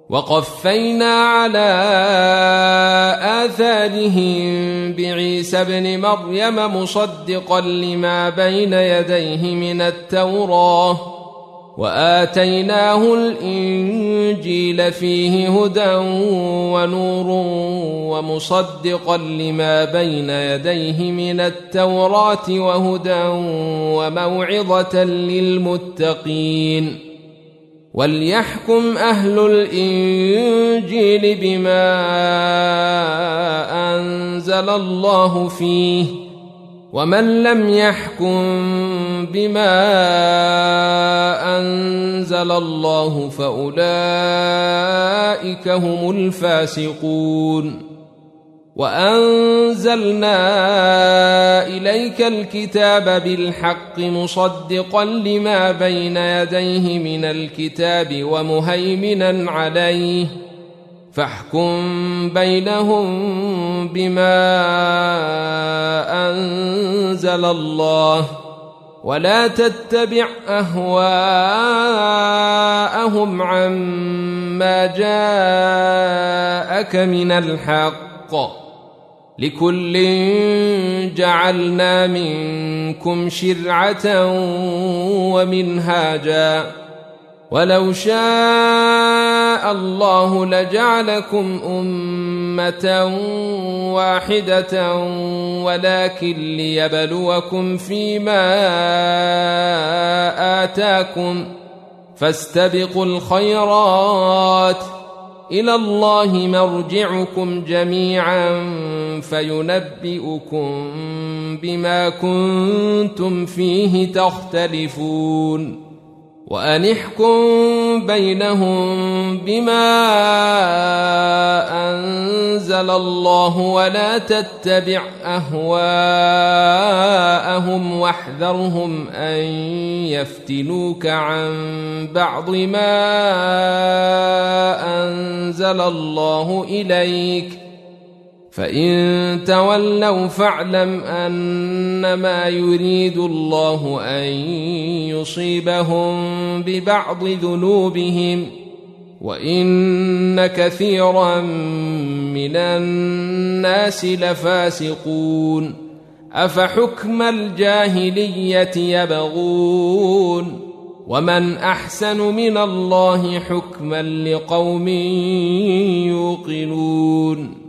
وقفينا على آثارهم بعيسى ابن مريم مصدقا لما بين يديه من التوراة وآتيناه الإنجيل فيه هدى ونور ومصدقا لما بين يديه من التوراة وهدى وموعظة للمتقين وليحكم أهل الإنجيل بما أنزل الله فيه ومن لم يحكم بما أنزل الله فأولئك هم الفاسقون وأنزلنا إليك الكتاب بالحق مصدقا لما بين يديه من الكتاب ومهيمنا عليه فاحكم بينهم بما أنزل الله ولا تتبع أهواءهم عما جاءك من الحق لكل جعلنا منكم شرعة ومنهاجا ولو شاء الله لجعلكم أمة واحدة ولكن ليبلوكم فيما آتاكم فاستبقوا الخيرات إلى الله مرجعكم جميعا فينبئكم بما كنتم فيه تختلفون وأن احكم بينهم بما أنزل الله ولا تتبع أهواءهم واحذرهم أن يفتنوك عن بعض ما أنزل الله إليك فإن تولوا فاعلم أنما يريد الله أن يصيبهم ببعض ذنوبهم وإن كثيرا من الناس لفاسقون أفحكم الجاهلية يبغون ومن أحسن من الله حكما لقوم يوقنون